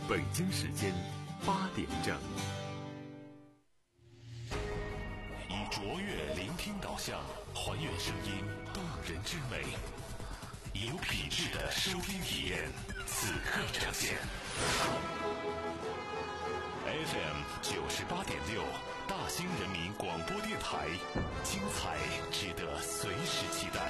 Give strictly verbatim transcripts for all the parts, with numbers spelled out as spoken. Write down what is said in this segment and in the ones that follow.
北京时间八点整。 以卓越聆听导向，还原声音动人之美，有品质的收听体验，此刻呈现。F M 九十八点六，大兴人民广播电台，精彩值得随时期待。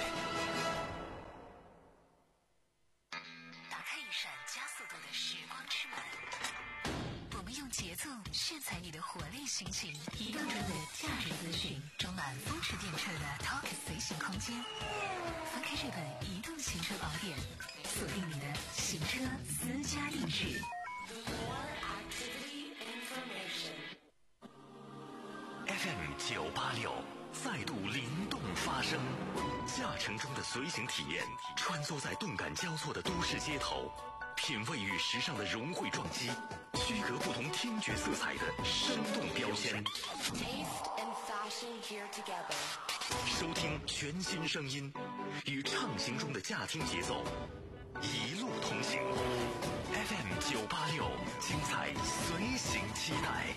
打开一扇加速度的时光之门，我们用节奏炫彩你的活力心情，移动中的价值资讯，装满风驰电掣的 Talk 随行空间。翻开这本移动行车宝典，锁定你的行车私家定制。 F M 九八六再度灵动发声，驾乘中的随行体验，穿梭在动感交错的都市街头，品味与时尚的融汇撞击，区隔不同听觉色彩的生动标签。收听全新声音，与畅行中的驾听节奏，一路同行。F M 九八六，精彩随行期待。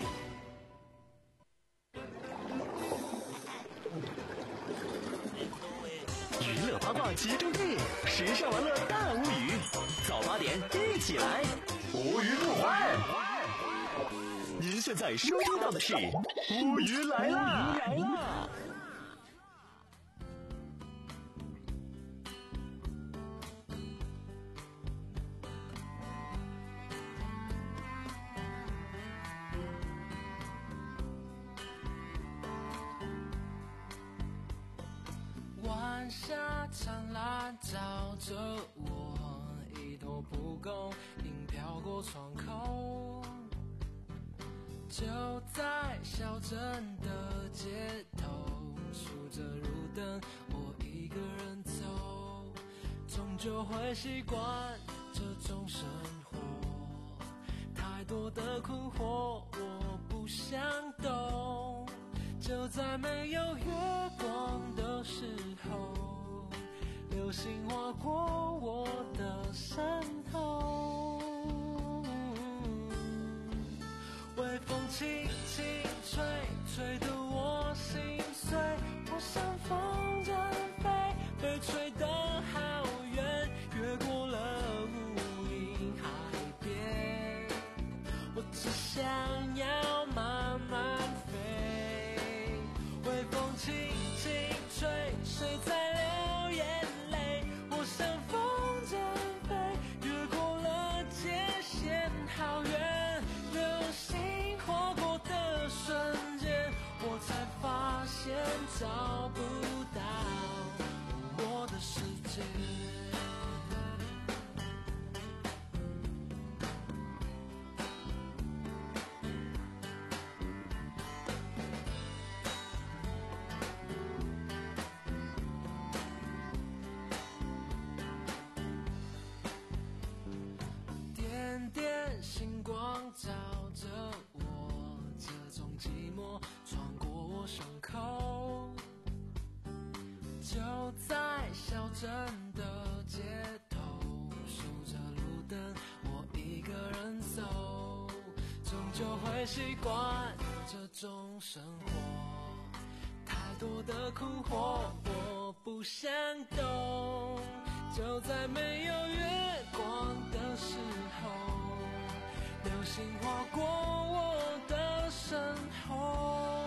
娱乐八卦集中地，时尚玩乐大无语。早八点一起来，无鱼不欢。您现在收听到的是无鱼来啦！来啦！ 晚霞灿烂照着我，一头蒲公英飘过窗口，就在小镇的街头，数着路灯，我一个人走，终究会习惯这种生活，太多的困惑我不想懂，就在没有月光的时候，流星划过我的身后，微风轻轻吹，吹得我心碎，我像风筝飞，被吹得好远，越过了无垠海边，我只想要慢慢飞，微风轻轻吹，谁在流眼泪，我像风筝飞，越过了界限好远，流星划过的瞬间，我才发现找不到我的世界。点点星光照着我，这种寂寞穿过我胸口，就在小镇的街头，数着路灯，我一个人走，终究会习惯这种生活，太多的困惑我不想懂，就在没有月光的时候，流星划过我的身后，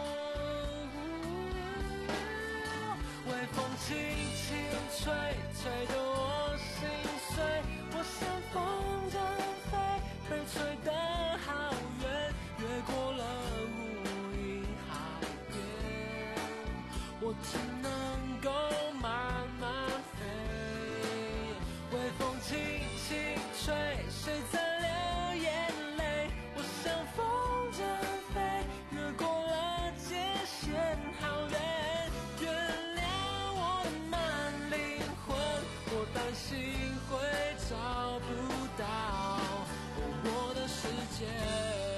微风轻轻吹，吹得我心碎，我像风筝飞，被吹得好远，越过了无垠海边，我只能够慢慢飞，微风轻轻吹，谁在流眼泪，我像风筝飞，越过了界限好远，原谅我的慢灵魂，我担心会找不到我的世界。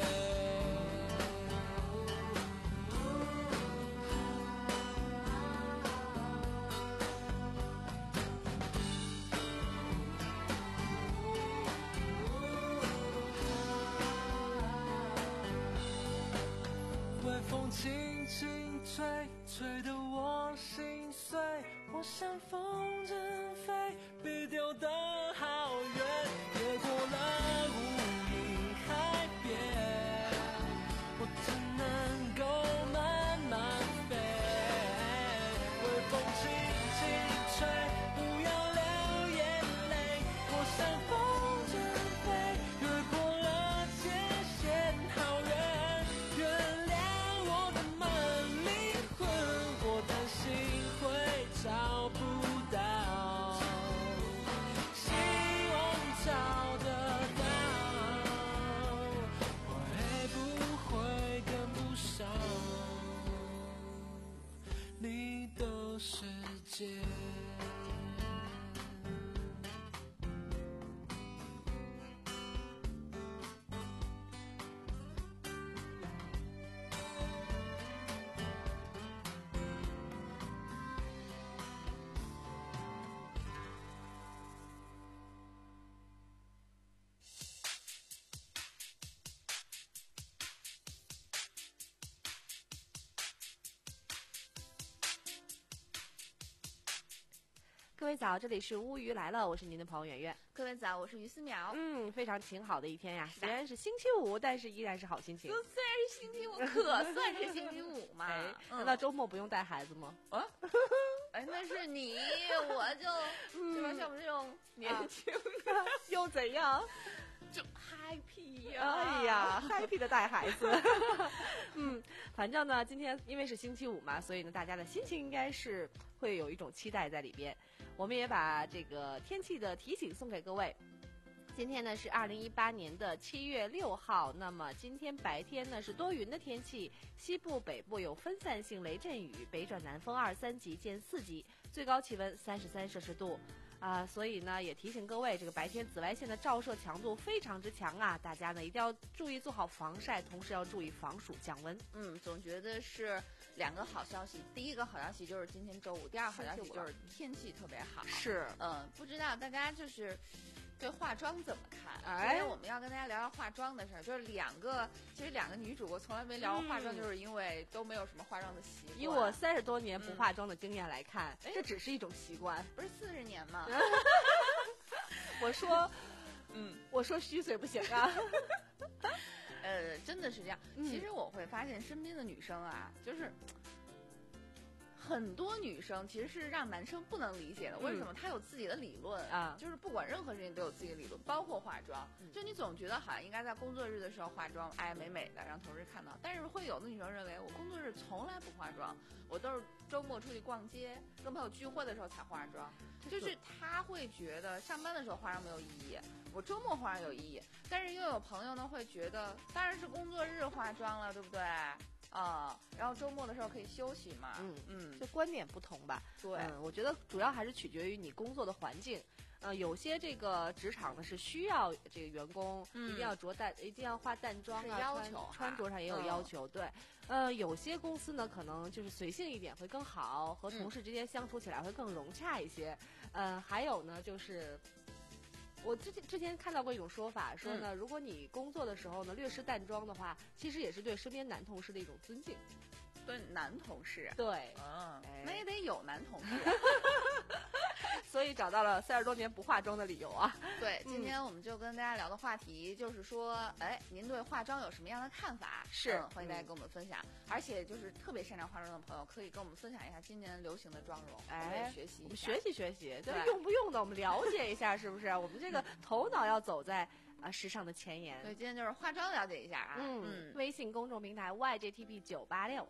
轻轻吹，吹得我心碎。我像风筝飞，被丢得好远，越过了无垠海边，我只能够慢慢飞。微风轻轻吹，不要流眼泪。我像风筝飞，越过了界限，好远。原谅我的慢灵魂，我担心会找不到，希望找得到，会不会跟不上你的世界？ 各位早，这里是乌鱼来了，我是您的朋友圆圆。 各位早，我是于思淼。 嗯，非常晴好的一天呀，虽然是星期五，但是依然是好心情。 虽然是星期五，可算是星期五嘛。 哎， 嗯、 难道周末不用带孩子吗？ 啊？哎，那是你，我就、嗯、是吧？像我们这种年轻的、 啊、又怎样？ 就 happy 呀、啊！ 哎呀 ，happy 的带孩子。嗯，反正呢，今天因为是星期五嘛，所以呢，大家的心情应该是会有一种期待在里边。我们也把这个天气的提醒送给各位。今天呢是二零一八年的七月六号，那么今天白天呢是多云的天气，西部、北部有分散性雷阵雨，北转南风二三级见四级，最高气温三十三摄氏度。啊，所以呢，也提醒各位，这个白天紫外线的照射强度非常之强啊，大家呢一定要注意做好防晒，同时要注意防暑降温。 嗯，总觉得是两个好消息，第一个好消息就是今天周五，第二个好消息就是天气特别好。 是， 嗯，不知道大家就是对化妆怎么看？ 哎， 今天我们要跟大家聊聊化妆的事儿，就是两个，其实两个女主播从来没聊过化妆，嗯、就是因为都没有什么化妆的习惯。 以我三十多年不化妆的经验来看，嗯、这只是一种习惯， 不是四十年吗？ 我说，嗯，我说虚岁不行啊。 呃，真的是这样。 嗯、 其实我会发现身边的女生啊，就是很多女生其实是让男生不能理解的。嗯、为什么？她有自己的理论啊，就是不管任何事情都有自己的理论，包括化妆。嗯、就你总觉得好像应该在工作日的时候化妆，哎，美美的让同事看到。但是会有的女生认为，我工作日从来不化妆，我都是周末出去逛街、跟朋友聚会的时候才化妆。就是她会觉得上班的时候化妆没有意义，我周末化妆有意义。但是又有朋友呢会觉得，当然是工作日化妆了，对不对？啊、嗯，然后周末的时候可以休息嘛。 嗯嗯，就观点不同吧。 对、 嗯，我觉得主要还是取决于你工作的环境。呃，有些这个职场呢是需要这个员工一定要着淡，嗯、一定要化淡妆啊， 要求、 啊、穿着上也有要求。嗯、对，呃，有些公司呢可能就是随性一点会更好，和同事之间相处起来会更融洽一些。嗯、呃，还有呢就是。我之前之前看到过一种说法，说呢，嗯、如果你工作的时候呢略施淡妆的话，其实也是对身边男同事的一种尊敬。 对男同事， 对， 嗯，哎、那也得有男同事、 啊，所以找到了三十多年不化妆的理由啊。 对，今天我们就跟大家聊的话题就是说，哎，您对化妆有什么样的看法？ 是、 嗯，欢迎大家跟我们分享。嗯、而且就是特别擅长化妆的朋友，可以跟我们分享一下今年流行的妆容， 哎， 学习我们学习学习， 对， 用不用的我们了解一下，是不是？我们这个头脑要走在。啊，时尚的前沿。 对，今天就是化妆了解一下啊。 嗯，嗯微信公众平台 Y J T P 九八六。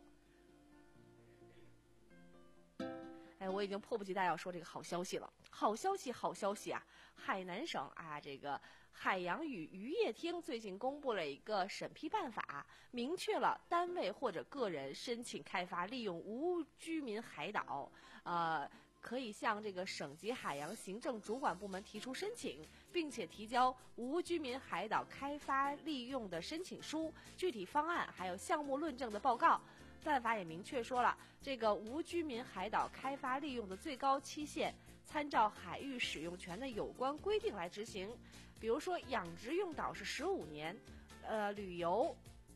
哎，我已经迫不及待要说这个好消息了！好消息，好消息啊！海南省啊，这个海洋与渔业厅最近公布了一个审批办法，明确了单位或者个人申请开发利用无居民海岛，呃。可以向这个省级海洋行政主管部门提出申请，并且提交无居民海岛开发利用的申请书、具体方案还有项目论证的报告。办法也明确说了，这个无居民海岛开发利用的最高期限参照海域使用权的有关规定来执行。比如说养殖用岛是十五年，呃，旅游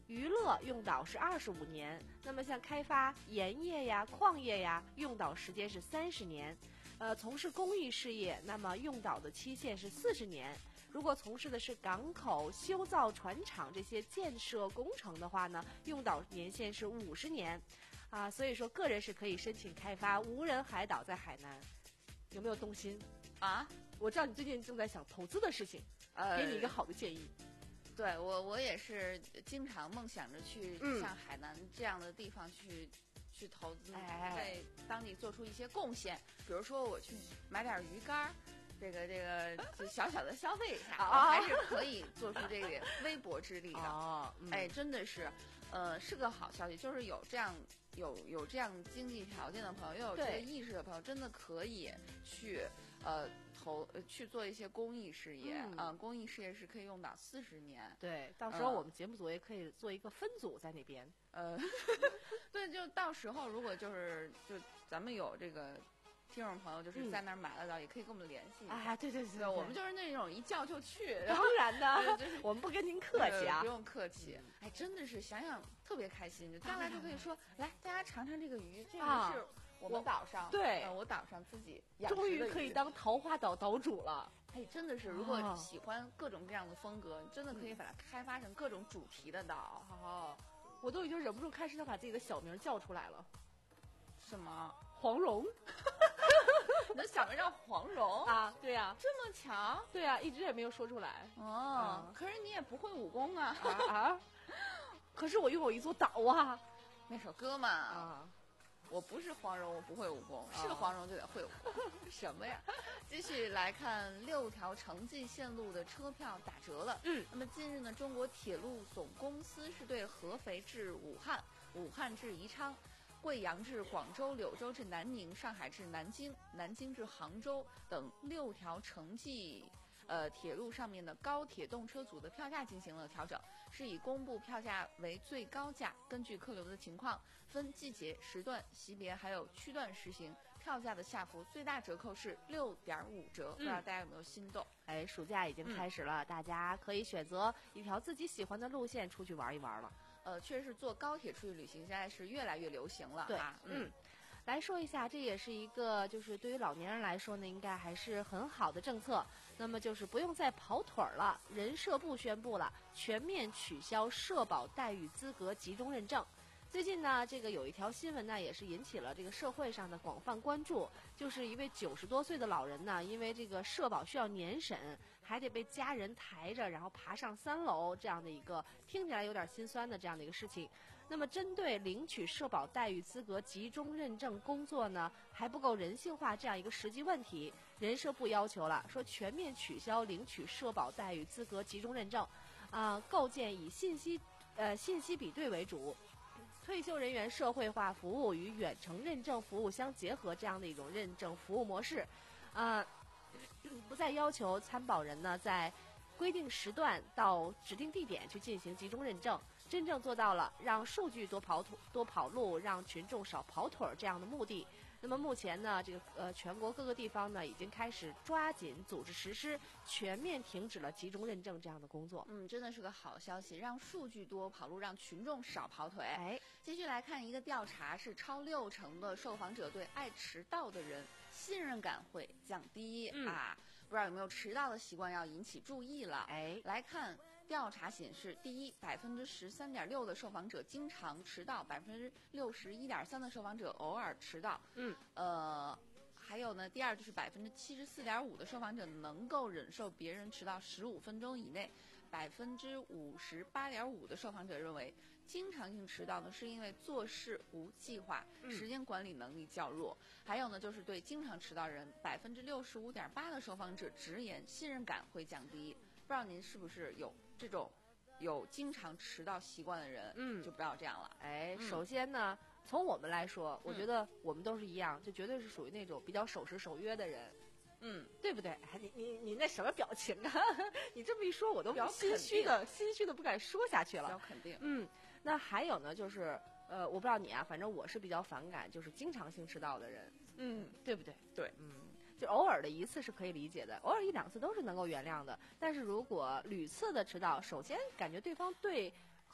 娱乐用导是二十五年，那么像开发盐业呀、矿业呀，用导时间是三十年。呃，从事公益事业，那么用导的期限是四十年。如果从事的是港口、修造船厂这些建设工程的话呢，用导年限是五十年。啊，所以说个人是可以申请开发无人海岛在海南。有没有动心啊？ 我知道你最近正在想投资的事情，呃，给你一个好的建议。 对我，我也是经常梦想着去像海南这样的地方去、嗯、去投资，在当地做出一些贡献。比如说，我去买点鱼竿，这个这个就小小的消费一下，我还是可以做出这个微薄之力的。哦，嗯、哎，真的是，呃，是个好消息，就是有这样有有这样经济条件的朋友，又有这个意识的朋友，真的可以去呃。投去做一些公益事业，嗯、呃，公益事业是可以用到四十年。 对，到时候我们节目组也可以做一个分组在那边。 呃，对，就到时候如果就是就咱们有这个听众朋友就是在那儿买得到，嗯、也可以跟我们联系一下。 哎，对对 对, 对, 对，我们就是那种一叫就去。 当然的，就是、我们不跟您客气啊， 不用客气。哎，真的是想想特别开心，就将来就可以说，来大家尝尝这个鱼，这个是。啊我们岛上， 对、 呃，我岛上自己养终于可以当桃花岛岛主了。 哎，真的是，如果喜欢各种各样的风格，你真的可以把它开发成各种主题的岛。 好、嗯，我都已经忍不住开始想把自己的小名叫出来了。 什么？ 黄蓉？ 你的小名叫黄蓉啊？对呀、啊， 这么巧？ 对呀、啊，一直也没有说出来。 哦、嗯，可是你也不会武功啊！ 啊啊！可是我拥有一座岛啊！ 那首歌嘛啊。我不是黄蓉，我不会武功。是个黄蓉就得会武功，什么呀？继续来看六条城际线路的车票打折了。嗯，那么近日呢，中国铁路总公司是对合肥至武汉、武汉至宜昌、贵阳至广州、柳州至南宁、上海至南京、南京至杭州等六条城际。呃，铁路上面的高铁动车组的票价进行了调整，是以公布票价为最高价，根据客流的情况，分季节、时段、级别还有区段实行。票价的下幅最大折扣是六点五折，不知道大家有没有心动？ 哎，暑假已经开始了，嗯、大家可以选择一条自己喜欢的路线出去玩一玩了。 呃，确实是坐高铁出去旅行，现在是越来越流行了。 对啊， 嗯。来说一下，这也是一个就是对于老年人来说呢，应该还是很好的政策。那么就是不用再跑腿儿了。人社部宣布了全面取消社保待遇资格集中认证。最近呢，这个有一条新闻呢，也是引起了这个社会上的广泛关注，就是一位九十多岁的老人呢，因为这个社保需要年审，还得被家人抬着，然后爬上三楼，这样的一个听起来有点心酸的这样的一个事情。那么针对领取社保待遇资格集中认证工作呢，还不够人性化这样一个实际问题，人社部要求了，说全面取消领取社保待遇资格集中认证，啊、呃，构建以信息呃信息比对为主。退休人员社会化服务与远程认证服务相结合，这样的一种认证服务模式，啊、呃，不再要求参保人呢在规定时段到指定地点去进行集中认证，真正做到了让数据多跑多跑路，让群众少跑腿儿这样的目的。那么目前呢，这个呃全国各个地方呢已经开始抓紧组织实施，全面停止了集中认证这样的工作。 嗯，真的是个好消息，让数据多跑路，让群众少跑腿。 哎， 继续来看一个调查，是超六成的受访者对爱迟到的人信任感会降低、嗯、啊。不知道有没有迟到的习惯要引起注意了。 哎， 来看调查显示，第一，百分之十三点六的受访者经常迟到，百分之六十一点三的受访者偶尔迟到。 嗯， 呃，还有呢，第二就是百分之七十四点五的受访者能够忍受别人迟到十五分钟以内，百分之五十八点五的受访者认为，经常性迟到呢是因为做事无计划，时间管理能力较弱。嗯、还有呢，就是对经常迟到人，百分之六十五点八的受访者直言信任感会降低。不知道您是不是有这种有经常迟到习惯的人？ 嗯， 就不要这样了。 哎， 嗯、 首先呢，从我们来说，我觉得我们都是一样，就绝对是属于那种比较守时守约的人。 嗯， 对不对？哎，你你你那什么表情啊？你这么一说，我都心虚的心虚的不敢说下去了。 比较肯定。 嗯，那还有呢，就是呃，我不知道你啊，反正我是比较反感，就是经常性迟到的人。 嗯， 对不对？ 对， 嗯，就偶尔的一次是可以理解的，偶尔一两次都是能够原谅的。但是如果屡次的迟到，首先感觉对方对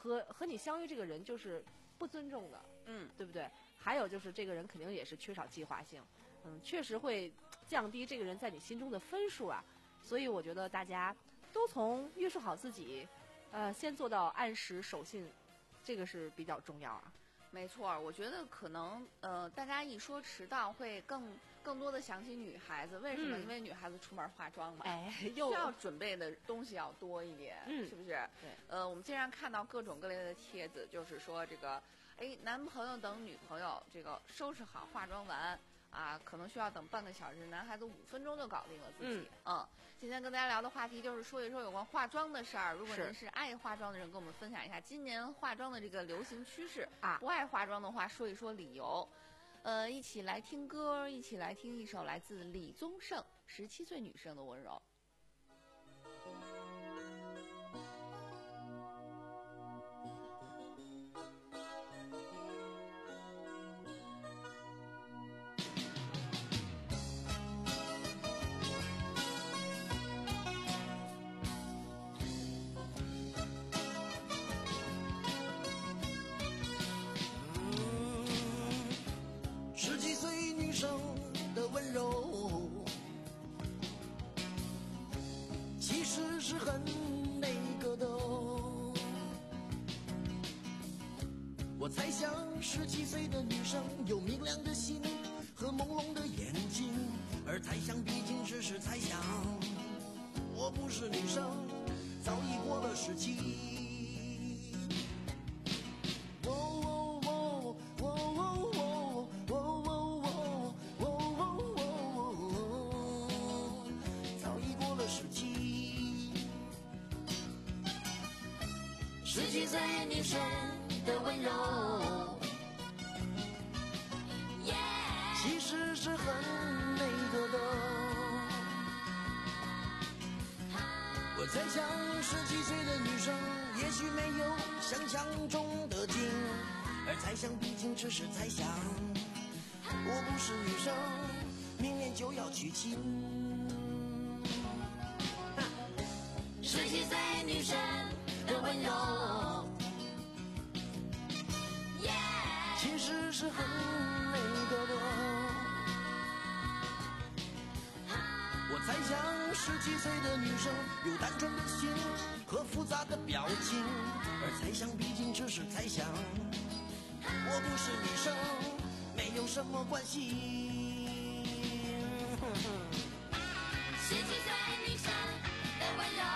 和和你相遇这个人就是不尊重的， 嗯， 对不对？还有就是这个人肯定也是缺少计划性，嗯，确实会降低这个人在你心中的分数啊。所以我觉得大家都从约束好自己，呃，先做到按时守信，这个是比较重要啊。 没错，我觉得可能呃，大家一说迟到会更更多的想起女孩子，为什么？嗯、因为女孩子出门化妆嘛， 哎， 需要准备的东西要多一点， 嗯、 是不是？ 对。 呃，我们经常看到各种各类的帖子，就是说这个，哎，男朋友等女朋友这个收拾好化妆完啊，可能需要等半个小时，男孩子五分钟就搞定了自己。嗯。嗯今天跟大家聊的话题就是说一说有关化妆的事儿。如果您是爱化妆的人，跟我们分享一下今年化妆的这个流行趋势啊。不爱化妆的话，说一说理由。呃，一起来听歌，一起来听一首来自李宗盛《十七岁女生的温柔》。 是很那个的，我猜想十七岁的女生有明亮的心和朦胧的眼睛，而猜想毕竟只是猜想，我不是女生，早已过了十七。十七岁女生的温柔， yeah. 其实是很那个的。我猜想十七岁的女生也许没有想象中的精，而猜想毕竟只是猜想，我不是女生，明年就要娶亲。十七岁女生的温柔， yeah. 其实是很那个的。我猜想十七岁的女生有单纯的心和复杂的表情，而猜想毕竟只是猜想，我不是女生，没有什么关系。十七岁女生的温柔。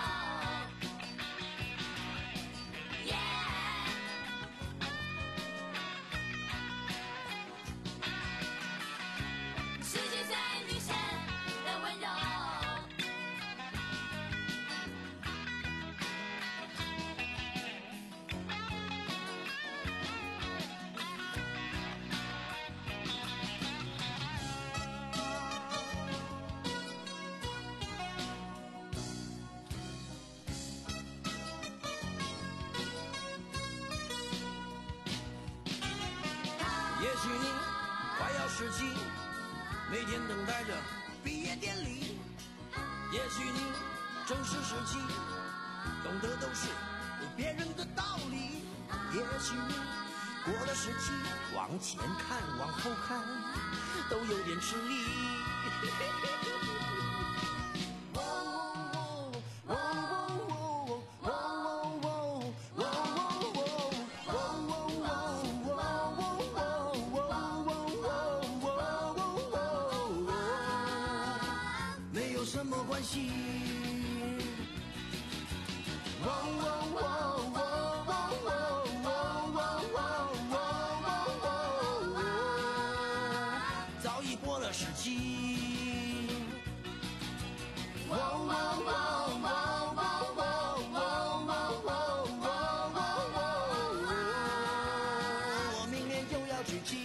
也许你快要十七，每天等待着毕业典礼。也许你正是十七，懂得都是别人的道理。也许你过了十七，往前看往后看都有点吃力。什么关系？早已过了十七。我明年就要娶亲。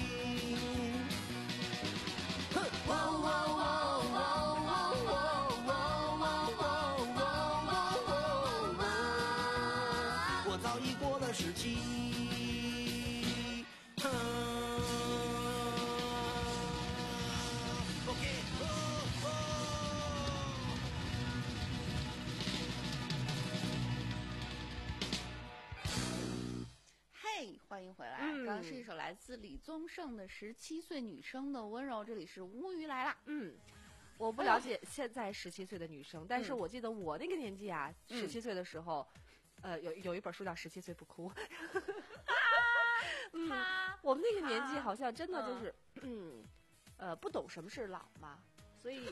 早已过了十七。OK。 欢迎回来。 嗯、 刚刚是一首来自李宗盛的《十七岁女生的温柔》，这里是乌鱼来啦。 嗯，我不了解现在十七岁的女生，但是我记得我那个年纪啊，十七岁的时候，呃，有有一本书叫《十七岁不哭》。嗯，我们那个年纪好像真的就是，嗯，呃，不懂什么是老嘛，所以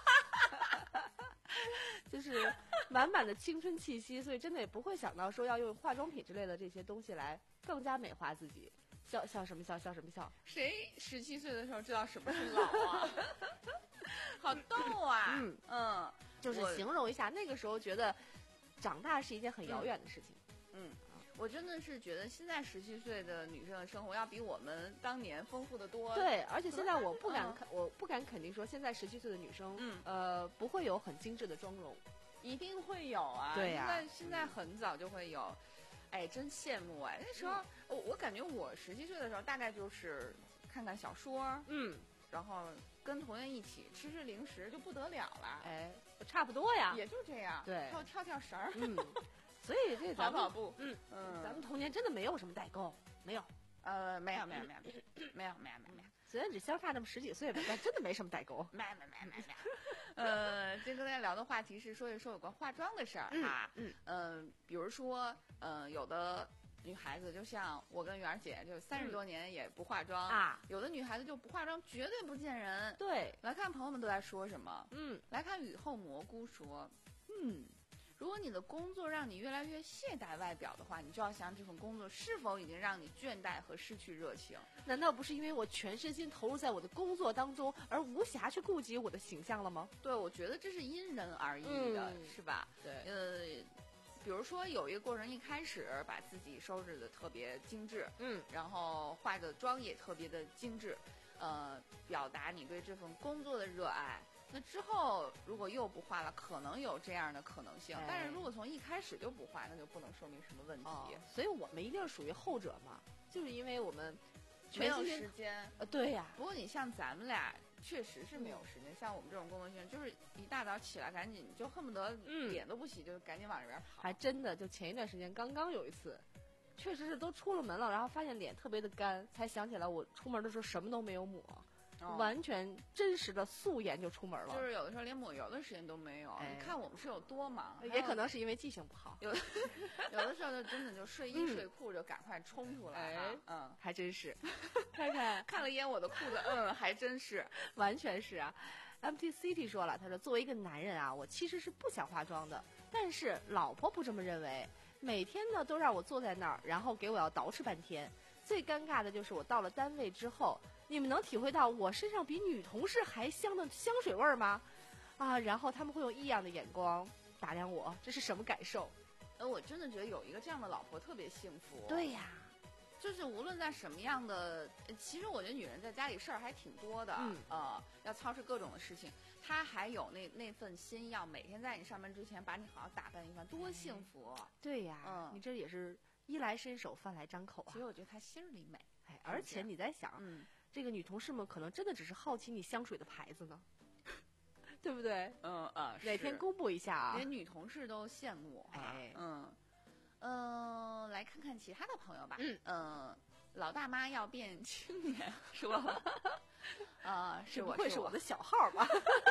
就是满满的青春气息，所以真的也不会想到说要用化妆品之类的这些东西来更加美化自己。笑笑什么笑？笑什么笑？ 谁十七岁的时候知道什么是老啊？好逗啊！ 嗯嗯， 就是形容一下，那个时候觉得长大是一件很遥远的事情。 嗯。我真的是觉得现在十七岁的女生的生活要比我们当年丰富的多。 对，而且现在我不敢肯，嗯、我不敢肯定说现在十七岁的女生， 嗯， 呃，不会有很精致的妆容， 一定会有啊。 对呀、啊， 现在现在很早就会有，哎，真羡慕哎。那时候我、嗯、我感觉我十七岁的时候大概就是看看小说， 嗯， 然后跟同学一起吃吃零食就不得了了。 哎，差不多呀， 也就这样。 对， 跳跳跳绳儿。 嗯。所以这咱们跑跑步， 嗯嗯，咱们童年真的没有什么代沟，没有， 呃，没有没有没有没有没有没有没有没有， 虽然只相差那么十几岁吧，但真的没什么代沟， 没没没没没。呃，今天跟大家聊的话题是说一说有关化妆的事儿哈， 嗯嗯，比如说，嗯，有的女孩子就像我跟媛儿姐，就三十多年也不化妆啊， 有的女孩子就不化妆绝对不见人。 对， 来看朋友们都在说什么， 嗯， 来看雨后蘑菇说，嗯。如果你的工作让你越来越懈怠外表的话，你就要想这份工作是否已经让你倦怠和失去热情。 难道不是因为我全身心投入在我的工作当中，而无暇去顾及我的形象了吗？ 对，我觉得这是因人而异的， 嗯、 是吧？ 对， 呃，比如说有一个过程，一开始把自己收拾的特别精致， 嗯， 然后化的妆也特别的精致，呃，表达你对这份工作的热爱。那之后如果又不化了，可能有这样的可能性，哎、但是如果从一开始就不化，那就不能说明什么问题。 哦、所以我们一定是属于后者嘛，就是因为我们没有时间。 呃，对呀。 不过你像咱们俩确实是没有时间，嗯、像我们这种工作人员，就是一大早起来赶紧就恨不得脸都不洗，嗯、就赶紧往这边跑。 还真的，就前一段时间刚刚有一次，确实是都出了门了，然后发现脸特别的干，才想起来我出门的时候什么都没有抹。哦、完全真实的素颜就出门了， 就是有的时候连抹油的时间都没有。哎、你看我们是有多忙， 也可能是因为记性不好。 有有的时候就真的就睡衣睡裤就赶快冲出来。 哎， 嗯， 还真是。看看看了一眼我的裤子，嗯，还真是， 完全是啊。M T C T 说了，他说作为一个男人啊，我其实是不想化妆的，但是老婆不这么认为，每天呢都让我坐在那儿，然后给我要捯饬半天。最尴尬的就是我到了单位之后。你们能体会到我身上比女同事还香的香水味吗？啊，然后他们会用异样的眼光打量我，这是什么感受？ 呃，我真的觉得有一个这样的老婆特别幸福。 对呀， 就是无论在什么样的，其实我觉得女人在家里事儿还挺多的， 嗯， 呃，要操持各种的事情，她还有那那份心，要每天在你上班之前把你好好打扮一番，多幸福。 嗯、对呀， 嗯， 你这也是衣来伸手，饭来张口啊。 其实我觉得她心里美， 哎，而且你在想， 嗯。 这个女同事们可能真的只是好奇你香水的牌子呢，对不对？ 嗯啊， 哪天公布一下啊？ 连女同事都羡慕。 哎， 嗯嗯、呃，来看看其他的朋友吧。 嗯嗯、呃，老大妈要变青年说了，啊、呃，是我， 不会是我的小号吧？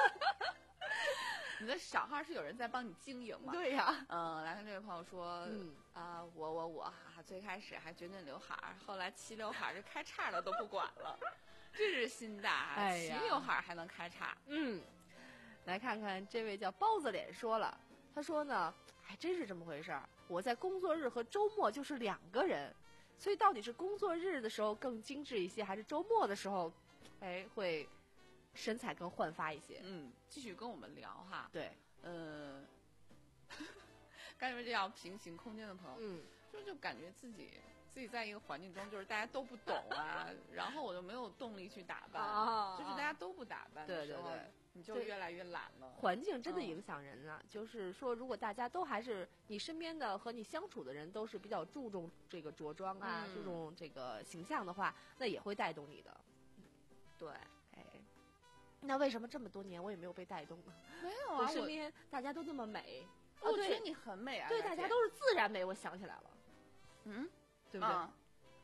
你的小号是有人在帮你经营吗？ 对呀。 嗯、呃，来看这位朋友说， 嗯啊、呃，我我我哈，最开始还卷卷刘海儿，后来齐刘海儿，这开叉的都不管了，这是心大， 哎呀， 齐刘海儿还能开叉。 嗯，来看看这位叫包子脸说了，他说呢，还真是这么回事儿。我在工作日和周末就是两个人，所以到底是工作日的时候更精致一些，还是周末的时候，哎会？身材更焕发一些。 嗯，继续跟我们聊哈。 对， 呃，刚才这样平行空间的朋友， 嗯， 就就感觉自己自己在一个环境中，就是大家都不懂啊，然后我就没有动力去打扮， 啊、 就是大家都不打扮的时候， 对对对， 你就越来越懒了。 环境真的影响人啊，嗯、就是说，如果大家都还是你身边的和你相处的人都是比较注重这个着装啊， 嗯、 注重这个形象的话，那也会带动你的。 对， 哎。那为什么这么多年我也没有被带动呢？ 没有啊， 我身边大家都那么美， 我觉得你很美啊。 对，大家都是自然美。我想起来了， 嗯， 对不对？ 啊、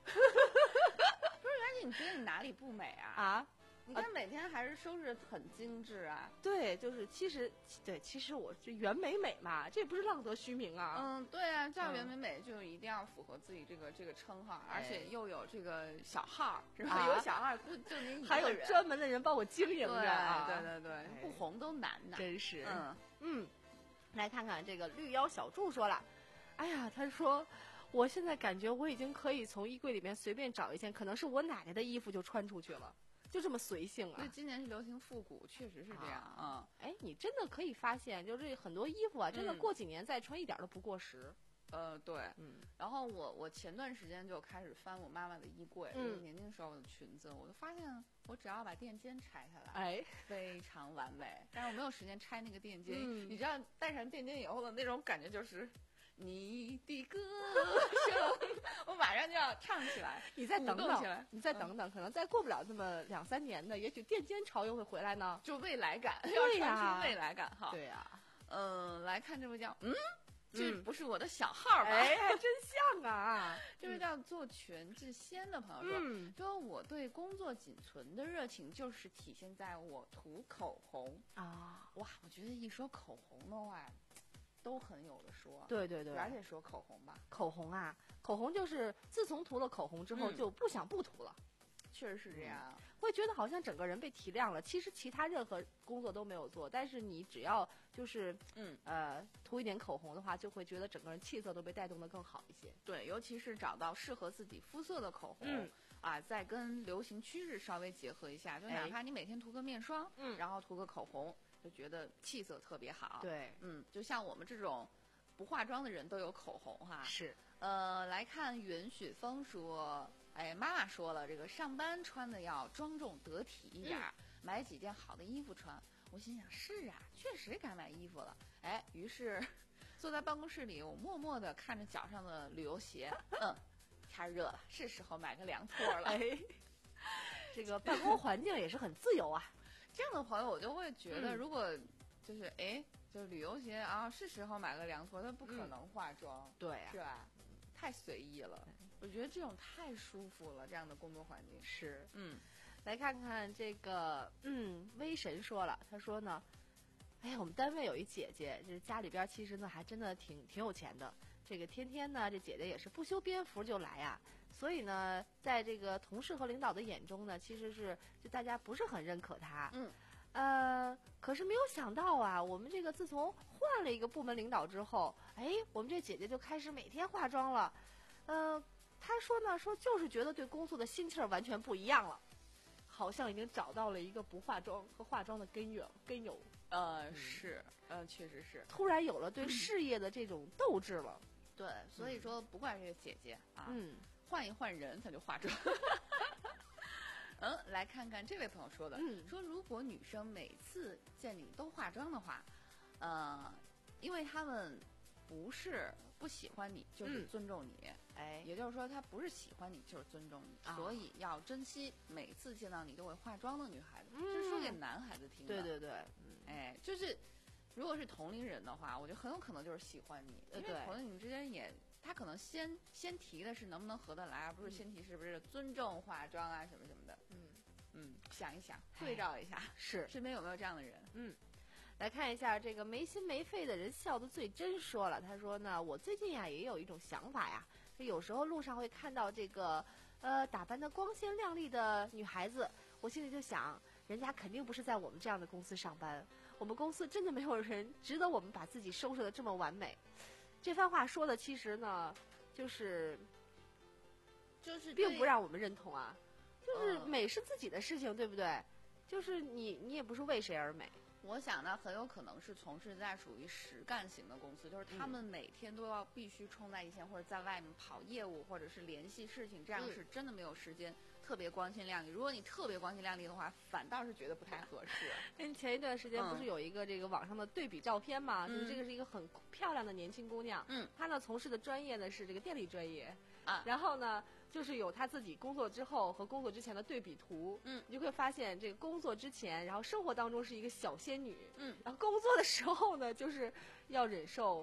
不是，而且你觉得你哪里不美啊？ 啊？ 你看每天还是收拾很精致啊。 对，就是其实对，其实我这袁美美嘛，这不是浪得虚名啊。 嗯，对啊，叫袁美美就一定要符合自己这个这个称号，而且又有这个小号，是吧？有小号，估计就您一个人， 还有专门的人帮我经营着啊。 对对对，不红都难呐， 真是。 嗯嗯，来看看这个绿腰小柱说了，哎呀，他说。我现在感觉我已经可以从衣柜里面随便找一件，可能是我奶奶的衣服就穿出去了，就这么随性啊。 对，今年是流行复古，确实是这样啊。 哎、嗯，你真的可以发现，就是很多衣服啊，真的过几年再穿一点都不过时。 嗯、呃，对， 嗯。 然后我我前段时间就开始翻我妈妈的衣柜，嗯，年轻时候的裙子，我就发现我只要把垫肩拆下来， 哎， 非常完美。但是我没有时间拆那个垫肩，嗯、你知道戴上垫肩以后的那种感觉就是。你的歌声，我马上就要唱起来。 你再等等，你再等等，嗯、可能再过不了这么两三年的，也许垫肩潮又会回来呢。 就未来感， 对呀、 要传出未来感哈。 对呀、 啊，嗯、呃，来看这位叫嗯，这不是我的小号吧？ 哎，还真像啊！ 这位叫做全智仙的朋友说，嗯、说我对工作仅存的热情就是体现在我涂口红啊。 哇，我觉得一说口红的话。都很有的说， 对对对， 而且说口红吧， 口红啊，口红就是自从涂了口红之后就不想不涂了， 嗯、确实是这样、嗯， 会觉得好像整个人被提亮了。其实其他任何工作都没有做，但是你只要就是嗯呃涂一点口红的话，就会觉得整个人气色都被带动得更好一些。 对，尤其是找到适合自己肤色的口红， 嗯、 啊，再跟流行趋势稍微结合一下，就哪怕你每天涂个面霜， 嗯， 然后涂个口红。就觉得气色特别好， 对， 嗯，就像我们这种不化妆的人都有口红哈， 是， 呃，来看袁雪峰说，哎，妈妈说了，这个上班穿的要庄重得体一点，嗯、买几件好的衣服穿。我心想，是啊，确实该买衣服了，哎，于是坐在办公室里，我默默地看着脚上的旅游鞋，嗯，天热了，是时候买个凉拖了。 哎，这个办公环境也是很自由啊。 这样的朋友，我就会觉得，如果就是哎、嗯，就是旅游鞋啊，是时候买个凉拖，他不可能化妆， 嗯、对、啊， 是吧？太随意了，我觉得这种太舒服了，这样的工作环境是， 嗯。 来看看这个，嗯，威神说了，他说呢，哎呀，我们单位有一姐姐，就是家里边其实呢还真的挺挺有钱的，这个天天呢，这姐姐也是不修边幅就来呀、啊。所以呢，在这个同事和领导的眼中呢，其实是就大家不是很认可他。 嗯， 呃，可是没有想到啊，我们这个自从换了一个部门领导之后，哎，我们这姐姐就开始每天化妆了。呃，她说呢，说就是觉得对工作的心气儿完全不一样了，好像已经找到了一个不化妆和化妆的根源根由。 呃，是，呃，确实是， 突然有了对事业的这种斗志了。 对，所以说不怪这个姐姐啊。 嗯。 换一换人，他就化妆。嗯，来看看这位朋友说的， 嗯、 说如果女生每次见你都化妆的话，呃，因为他们不是不喜欢你，就是尊重你。 嗯、哎， 也就是说，他不是喜欢你，就是尊重你，啊、所以要珍惜每次见到你都会化妆的女孩子。 嗯、 这是说给男孩子听的。 对对对， 嗯、哎，就是。如果是同龄人的话，我觉得很有可能就是喜欢你，因为同龄人之间也，他可能先先提的是能不能合得来，而不是先提是不是尊重化妆啊什么什么的。 嗯嗯，想一想，对照一下， 是身边有没有这样的人？ 嗯，来看一下这个没心没肺的人笑得最真说了，他说呢，我最近呀也有一种想法呀，有时候路上会看到这个呃打扮得光鲜亮丽的女孩子，我心里就想，人家肯定不是在我们这样的公司上班。我们公司真的没有人值得我们把自己收拾得这么完美。这番话说的其实呢，就是就是并不让我们认同啊。就是美是自己的事情，对不对？就是你你也不是为谁而美。 我想呢，很有可能是从事在属于实干型的公司，就是他们每天都要必须冲在一线，或者在外面跑业务，或者是联系事情，这样是真的没有时间。特别光鲜亮丽，如果你特别光鲜亮丽的话，反倒是觉得不太合适。 跟前一段时间不是有一个这个网上的对比照片嘛？嗯、就是这个是一个很漂亮的年轻姑娘， 嗯， 她呢从事的专业呢是这个电力专业啊， 然后呢就是有她自己工作之后和工作之前的对比图， 嗯， 你就会发现这个工作之前，然后生活当中是一个小仙女， 嗯， 然后工作的时候呢就是要忍受。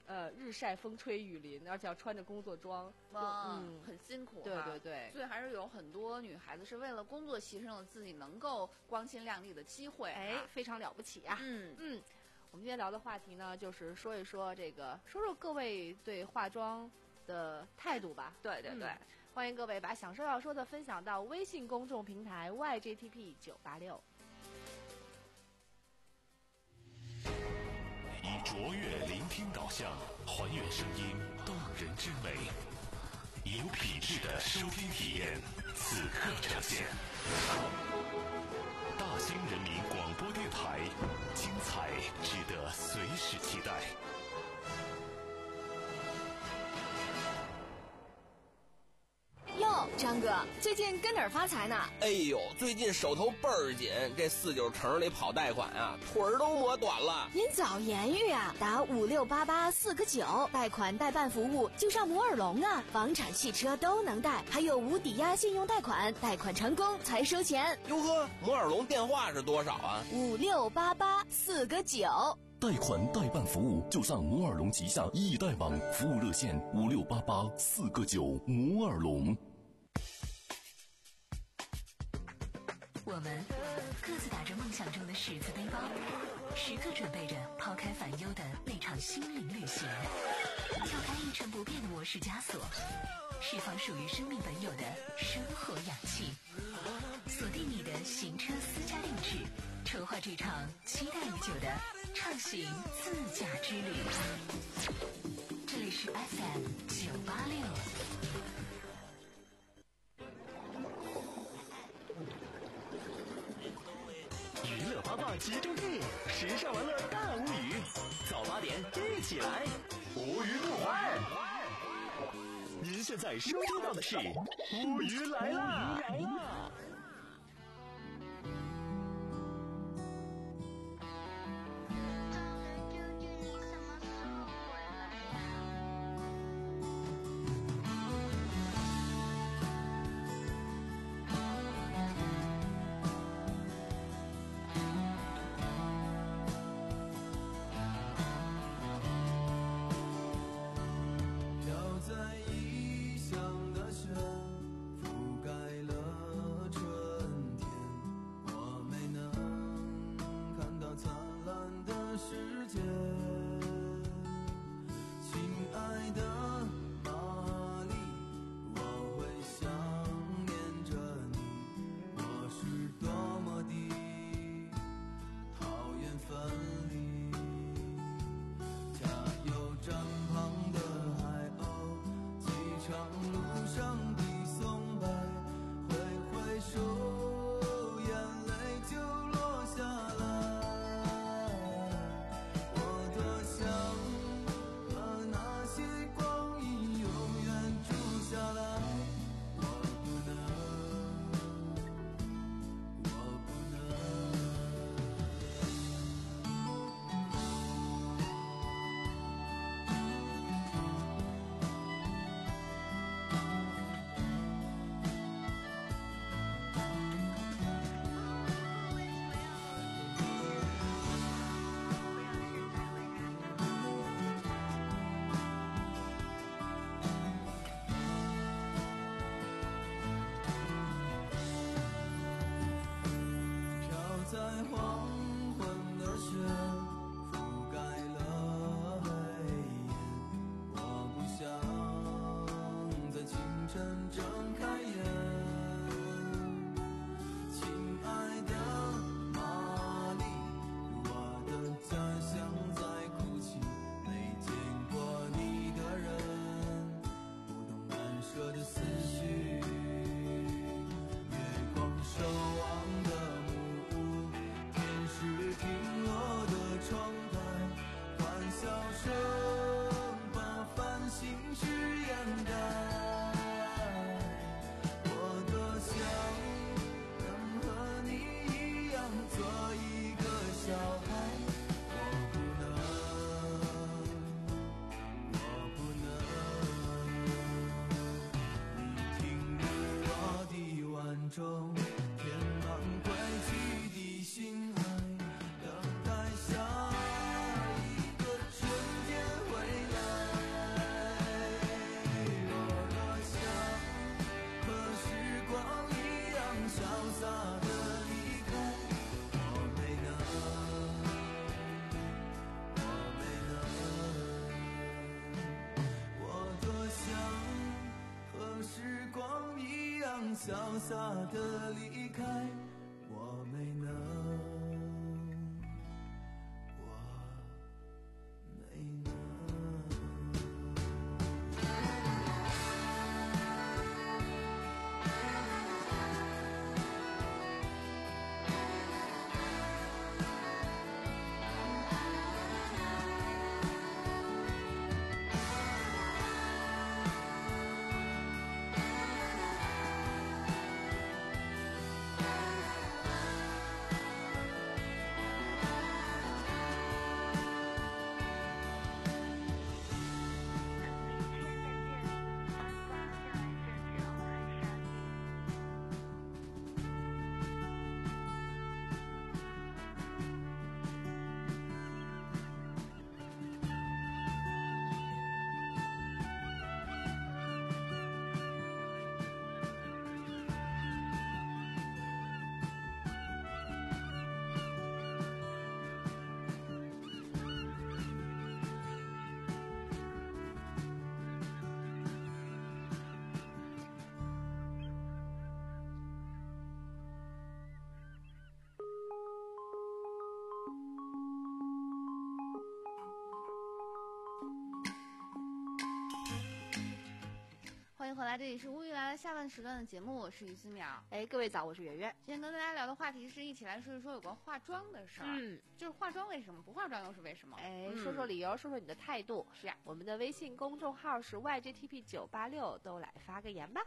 呃日晒风吹雨淋，而且要穿着工作装， 嗯，很辛苦。 对对对， 所以还是有很多女孩子是为了工作牺牲了自己能够光鲜亮丽的机会， 哎，非常了不起啊。 嗯嗯，我们今天聊的话题呢，就是说一说这个，说说各位对化妆的态度吧。 对对对。 嗯，欢迎各位把想说要说的分享到微信公众平台 Y J T P 九八六。 以卓越聆听导向，还原声音动人之美，有品质的收听体验，此刻呈现。大兴人民广播电台，精彩值得随时期待。 哟，张哥，最近跟哪儿发财呢？ 哎呦，最近手头倍儿紧，这四九城里跑贷款啊，腿儿都磨短了。 您早言语啊，打五六八八四个九，贷款代办服务就上摩尔龙啊，房产、汽车都能贷，还有无抵押信用贷款，贷款成功才收钱。 哟呵，摩尔龙电话是多少啊？ 五六八八四个九。 贷款代办服务就上摩尔龙旗下易贷网，服务热线五六八八四个九。摩尔龙。 我们各自打着梦想中的十字背包，时刻准备着抛开烦忧的那场心灵旅行，跳开一成不变的模式枷锁，释放属于生命本有的生活氧气，锁定你的行车私家定制，筹划这场期待已久的畅行自驾之旅。这里是 F M 九八六。 娱乐八卦集中地，时尚玩乐大无语，早八点一起来，无语不欢。您现在收听到的是无语来啦！来啦！ 潇洒的离开，我没能，我没能。 欢迎回来，这里是乌鱼来了下半时段的节目，我是于思淼。 哎，各位早，我是圆圆。 今天跟大家聊的话题是一起来说一说有关化妆的事儿。嗯，就是化妆为什么，不化妆又是为什么？ 哎，说说理由，说说你的态度。 是呀， 我们的微信公众号是 Y G T P 九八六，都来发个言吧。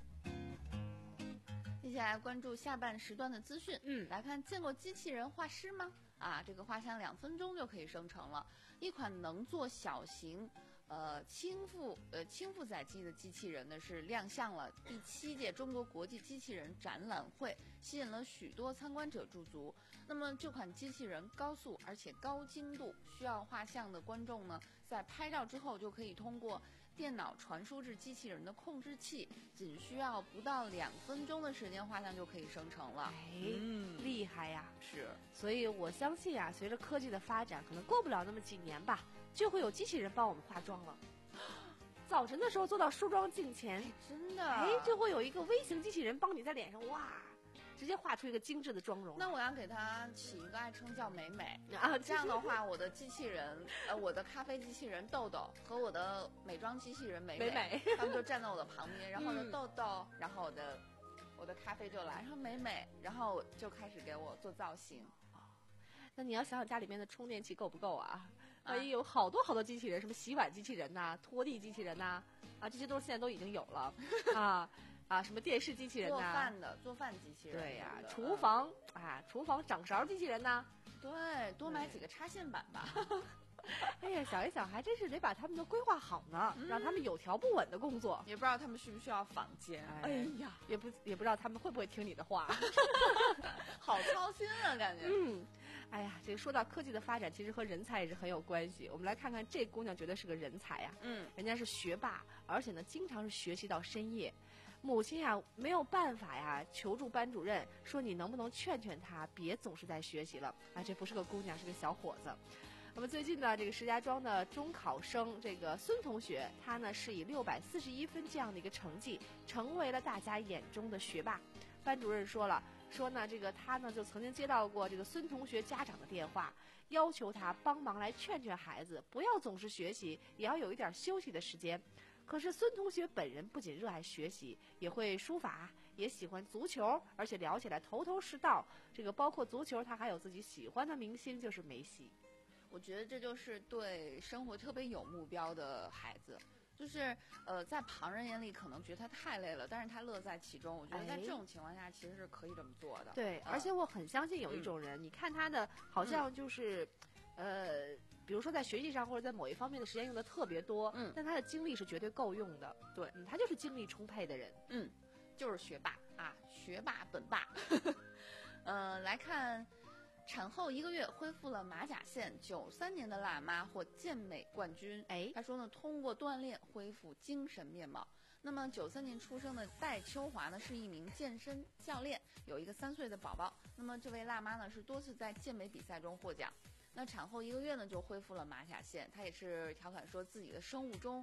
接下来关注下半时段的资讯。嗯，来看，见过机器人画师吗？啊，这个画像两分钟就可以生成了，一款能做小型。呃，轻负呃轻负载机的机器人呢是亮相了第七届中国国际机器人展览会，吸引了许多参观者驻足。那么这款机器人高速而且高精度，需要画像的观众呢，在拍照之后就可以通过电脑传输至机器人的控制器，仅需要不到两分钟的时间，画像就可以生成了。 哎，嗯、厉害呀！ 是， 所以我相信啊，随着科技的发展，可能过不了那么几年吧。就会有机器人帮我们化妆了。早晨的时候坐到梳妆镜前， 真的， 哎，就会有一个微型机器人帮你在脸上哇，直接画出一个精致的妆容。 那我要给它起一个爱称叫美美啊，这样的话，我的机器人，呃，我的咖啡机器人豆豆和我的美妆机器人美美美， 他们就站在我的旁边，然后呢，豆豆，然后我的我的咖啡就来，然后美美，然后就开始给我做造型。 那你要想想家里面的充电器够不够啊？哎，有好多好多机器人，什么洗碗机器人呐、啊、拖地机器人呐、啊，啊，这些都现在都已经有了啊啊，什么电视机器人呐、啊， 做饭的做饭机器人， 对呀、啊，厨房啊，厨房掌勺机器人呐、啊， 对，多买几个插线板吧。 哎呀，想一想，还真是得把他们都规划好呢，嗯、让他们有条不紊的工作。 也不知道他们需不需要坊间。 哎呀，也不也不知道他们会不会听你的话， 好操心啊，感觉。 嗯。哎呀，这个说到科技的发展，其实和人才也是很有关系。我们来看看这姑娘，绝对是个人才呀、啊。嗯，人家是学霸，而且呢，经常是学习到深夜。母亲呀，没有办法呀，求助班主任说：“你能不能劝劝他，别总是在学习了？”啊，这不是个姑娘，是个小伙子。那么最近呢，这个石家庄的中考生这个孙同学，他呢是以六百四十一分这样的一个成绩，成为了大家眼中的学霸。班主任说了。说呢，这个他呢就曾经接到过这个孙同学家长的电话，要求他帮忙来劝劝孩子，不要总是学习，也要有一点休息的时间。可是孙同学本人不仅热爱学习，也会书法，也喜欢足球，而且聊起来头头是道。这个包括足球，他还有自己喜欢的明星，就是梅西。 我觉得这就是对生活特别有目标的孩子。就是呃，在旁人眼里可能觉得他太累了，但是他乐在其中。我觉得在这种情况下，其实是可以这么做的。 对，而且我很相信有一种人，嗯、你看他的好像就是，嗯、呃，比如说在学习上或者在某一方面的时间用的特别多，嗯，但他的精力是绝对够用的。对，嗯，他就是精力充沛的人。 嗯，就是学霸啊，学霸本霸。呃，来看。产后一个月恢复了马甲线，九三年的辣妈获健美冠军。哎，她说呢，通过锻炼恢复精神面貌。那么九三年出生的戴秋华呢，是一名健身教练，有一个三岁的宝宝。那么这位辣妈呢，是多次在健美比赛中获奖。那产后一个月呢，就恢复了马甲线。她也是调侃说自己的生物钟。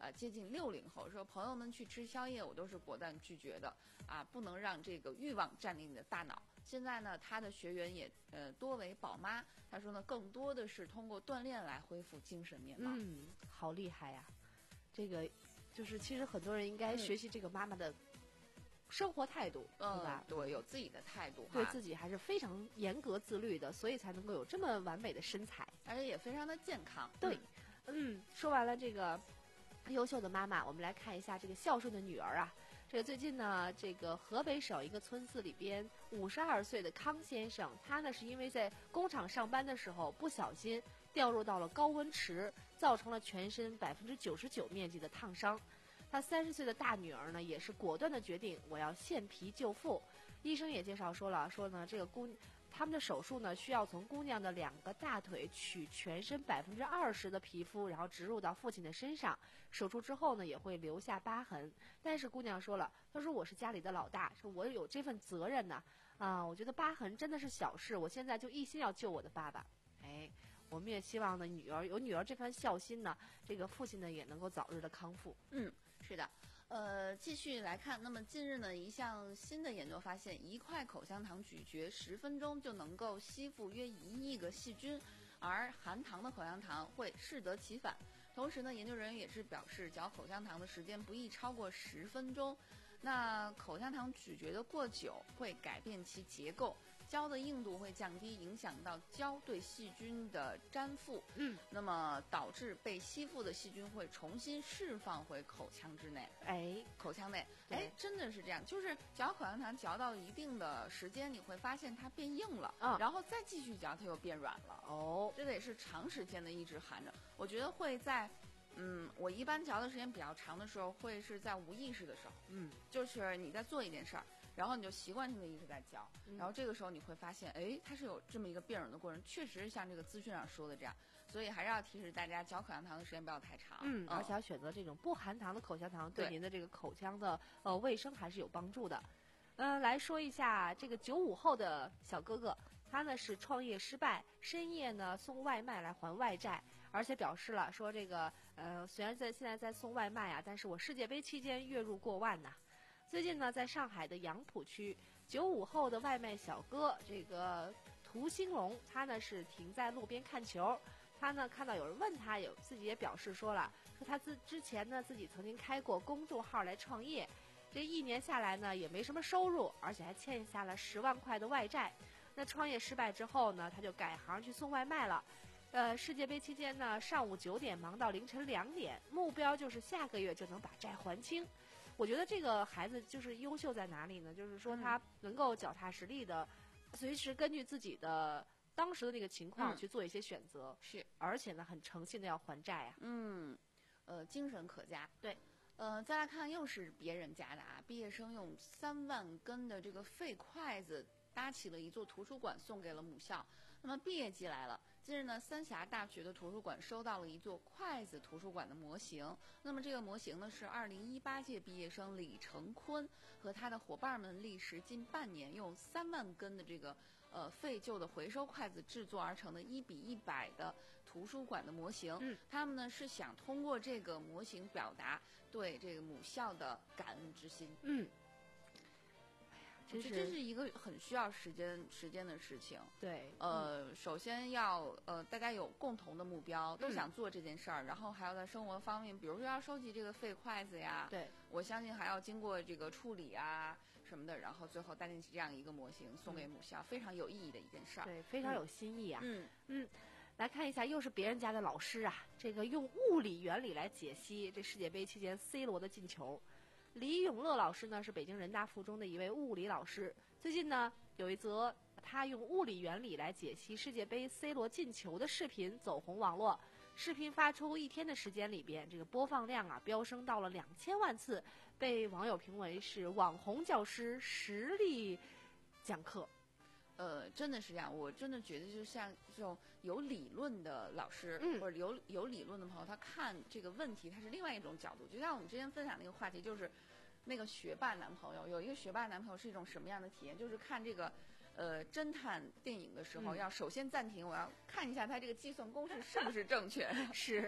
呃接近六零后，说朋友们去吃宵夜，我都是果断拒绝的啊，不能让这个欲望占领你的大脑。现在呢，他的学员也呃多为宝妈，他说呢，更多的是通过锻炼来恢复精神面貌。 嗯，好厉害呀！这个就是其实很多人应该学习这个妈妈的生活态度， 嗯、 对吧？ 对，有自己的态度， 对自己还是非常严格自律的，所以才能够有这么完美的身材， 而且也非常的健康。 对，嗯，说完了这个优秀的妈妈，我们来看一下这个孝顺的女儿啊。这个最近呢，这个河北省一个村子里边，五十二岁的康先生，他呢是因为在工厂上班的时候不小心掉入到了高温池，造成了全身百分之九十九面积的烫伤。他三十岁的大女儿呢，也是果断的决定，我要献皮救父。医生也介绍说了，说呢这个姑。他们的手术呢，需要从姑娘的两个大腿取全身百分之二十的皮肤，然后植入到父亲的身上。手术之后呢，也会留下疤痕。但是姑娘说了，她说我是家里的老大，说我有这份责任呢。啊，我觉得疤痕真的是小事，我现在就一心要救我的爸爸。哎，我们也希望呢，女儿有女儿这番孝心呢，这个父亲呢也能够早日的康复。 嗯，是的。呃，继续来看，那么近日呢，一项新的研究发现，一块口香糖咀嚼十分钟就能够吸附约一亿个细菌，而含糖的口香糖会适得其反。同时呢，研究人员也是表示，嚼口香糖的时间不宜超过十分钟。那口香糖咀嚼的过久会改变其结构，胶的硬度会降低，影响到胶对细菌的粘附， 嗯， 那么导致被吸附的细菌会重新释放回口腔之内， 哎， 口腔内，哎，真的是这样，就是嚼口香糖嚼到一定的时间，你会发现它变硬了， 嗯， 然后再继续嚼，它又变软了， 哦， 这得是长时间的一直含着，我觉得会在。嗯，我一般嚼的时间比较长的时候，会是在无意识的时候。 嗯， 就是你在做一件事儿，然后你就习惯性的一直在嚼， 嗯、 然后这个时候你会发现，哎，它是有这么一个变软的过程，确实像这个资讯上说的这样，所以还是要提示大家，嚼口香糖的时间不要太长。 嗯，而且要选择这种不含糖的口香糖，对您的这个口腔的呃卫生还是有帮助的。嗯、呃，来说一下这个九五后的小哥哥。他呢是创业失败，深夜呢送外卖来还外债，而且表示了说这个呃虽然在现在在送外卖啊，但是我世界杯期间月入过万呐。最近呢，在上海的杨浦区，九五后的外卖小哥这个涂兴龙，他呢是停在路边看球，他呢看到有人问他，有自己也表示说了，说他自之前呢自己曾经开过公众号来创业，这一年下来呢也没什么收入，而且还欠下了十万块的外债。那创业失败之后呢，他就改行去送外卖了。呃，世界杯期间呢，上午九点忙到凌晨两点，目标就是下个月就能把债还清。我觉得这个孩子就是优秀在哪里呢？就是说他能够脚踏实地的，随时根据自己的当时的那个情况去做一些选择。 是、嗯， 而且呢，很诚信的要还债啊。 嗯，呃，精神可嘉。 对。 呃，再来看又是别人家的啊，毕业生用三万根的这个废筷子搭起了一座图书馆，送给了母校。那么毕业季来了，近日呢，三峡大学的图书馆收到了一座筷子图书馆的模型。那么这个模型呢，是二零一八届毕业生李成坤和他的伙伴们历时近半年，用三万根的这个呃废旧的回收筷子制作而成的一比一百的图书馆的模型。 嗯， 他们呢是想通过这个模型表达对这个母校的感恩之心。 嗯。 这这是一个很需要时间时间的事情。 对， 呃，嗯、首先要呃大家有共同的目标，都想做这件事儿、嗯，然后还要在生活方面，比如说要收集这个废筷子呀， 对， 我相信还要经过这个处理啊什么的，然后最后搭建起这样一个模型送给母校，嗯、非常有意义的一件事儿。 对，非常有新意啊。 嗯嗯。来看一下，又是别人家的老师啊，这个用物理原理来解析这世界杯期间 C 罗的进球。李永乐老师呢是北京人大附中的一位物理老师，最近呢有一则他用物理原理来解析世界杯 C 罗进球的视频走红网络。视频发出一天的时间里边，这个播放量啊飙升到了两千万次，被网友评为是网红教师实力讲课。 呃，真的是这样，我真的觉得就像这种有理论的老师， 嗯、 或者有有理论的朋友，他看这个问题，他是另外一种角度。就像我们之前分享那个话题，就是那个学霸男朋友，有一个学霸男朋友是一种什么样的体验？就是看这个呃侦探电影的时候， 嗯、 要首先暂停，我要看一下他这个计算公式是不是正确。 是，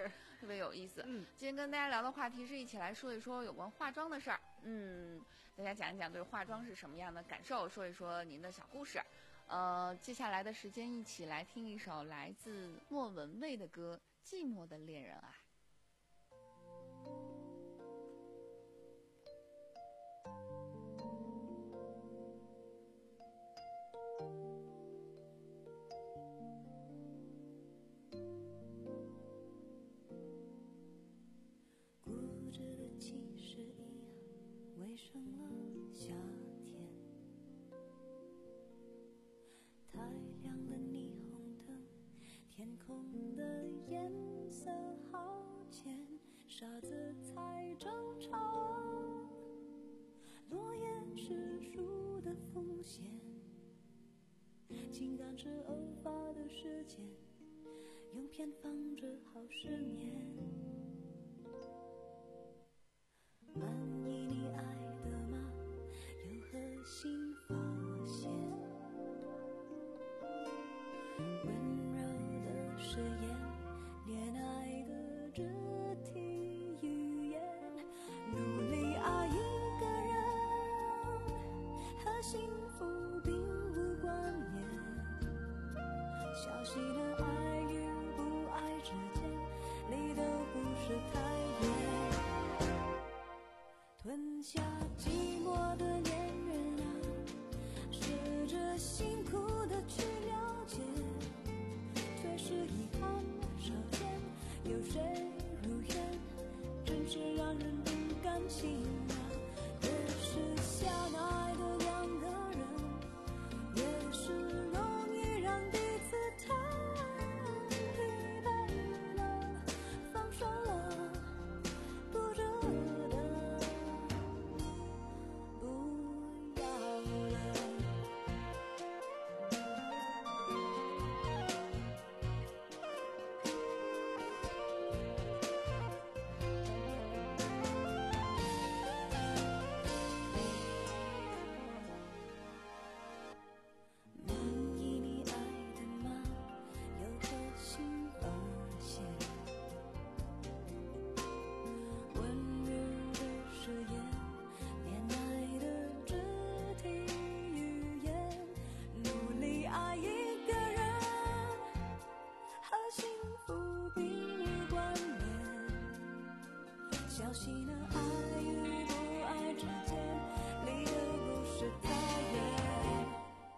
特别有意思。 嗯， 今天跟大家聊的话题是一起来说一说有关化妆的事儿。嗯，大家讲一讲对化妆是什么样的感受，说一说您的小故事。呃，接下来的时间一起来听一首来自莫文蔚的歌《寂寞的恋人》啊。 围上了夏天，太亮的霓虹灯，天空的颜色好浅，傻子才正常，落叶是树的风险，情感是偶发的事件，用偏方治好失眠，满意你爱的吗？有何新发现？温柔的誓言，恋爱的肢体语言，努力爱一个人，和幸福并无关联。小心的爱与不爱之间，离得不是太远。吞下寂寞的恋人啊，试着辛苦的去了解，却是遗憾少见。有谁如愿，真是让人不甘心啊。越是相爱的两个人，越是容易让彼此太疲惫了，放手了，不值得。小心的爱与不爱之间，离得不是太远。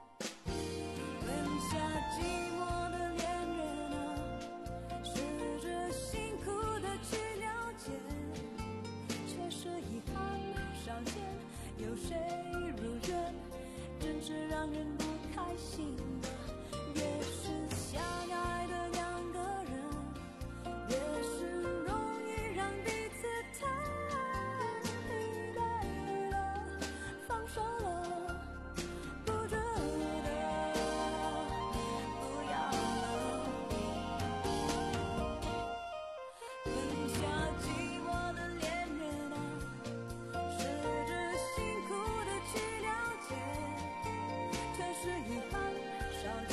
吞下寂寞的恋人啊，试着辛苦的去了解，却是遗憾少见。有谁如愿，真是让人不开心啊。越是相爱的两个人，越是容易让彼此太疲惫了，放手了，不值得，不要了。吞下寂寞的恋人啊，试着辛苦的去了解，却是遗憾少